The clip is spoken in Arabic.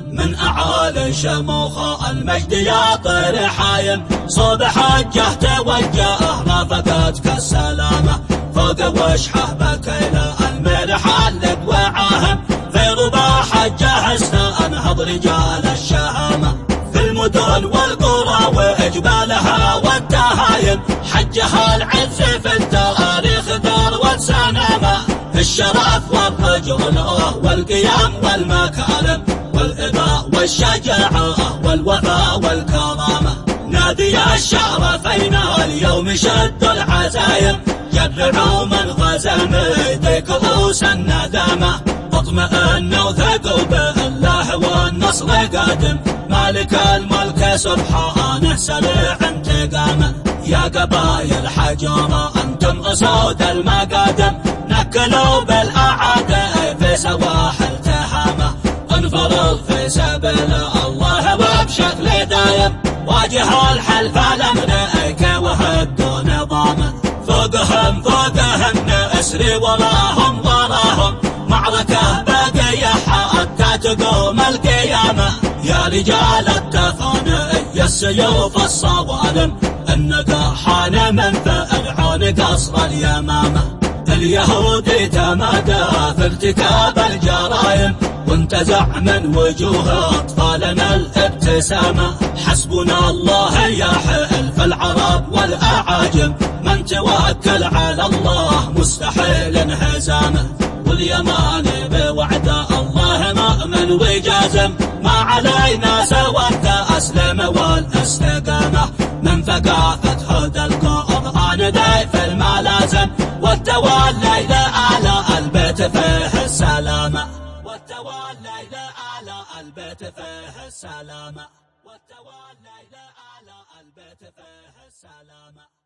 من أعالي شموخ المجد يا طير حايم صوب حجه توجه رافقتك السلامة فوق وشحه بكيله الملح علق وعاهم في رباح جهزنا انهض رجال الشهامة في المدن والقرى وإجبالها والتهايم حجها العز في التاريخ دار والسنامة الشرف والرجولة والقيام والمكارم والإباء والشجاعة والوفاء والكرامة نادي الشرفين اليوم شد العزايم جرعوا من غزا ميدك رؤوس الندامة اطمئن وثقوا بالله والنصر قادم مالك الملك سبحانه سريع انتقامه يا قبايل حجارة انتم اسود المقادم نكلوا بالاعاداء في سواحل تهامه انفرض في سبيل الله وبشكل دايم واجه الحلف لمنعك وهدوا نظامه فوقهم اسري وراهم معركة باقية حتى تقوم القيامة يا رجال التفاني السيوف الصوارم النقاحان من فرعون قصر اليمامة اليهودي تمادى في ارتكاب الجرائم وانتزع من وجوه أطفالنا الابتسامة حسبنا الله يا حلف العرب والأعاجم من توكل على الله مستحيل انهزامه واليماني بوعد الله مؤمن وجازم ما علينا سوى التأسلم والاستقامة من ثقافة هدى القرآن ضيف الملازم والتولي لأعلى البيت فيه السلامة والتولي لأعلى البيت فيه السلامة والتولي لأعلى البيت فيه السلامة.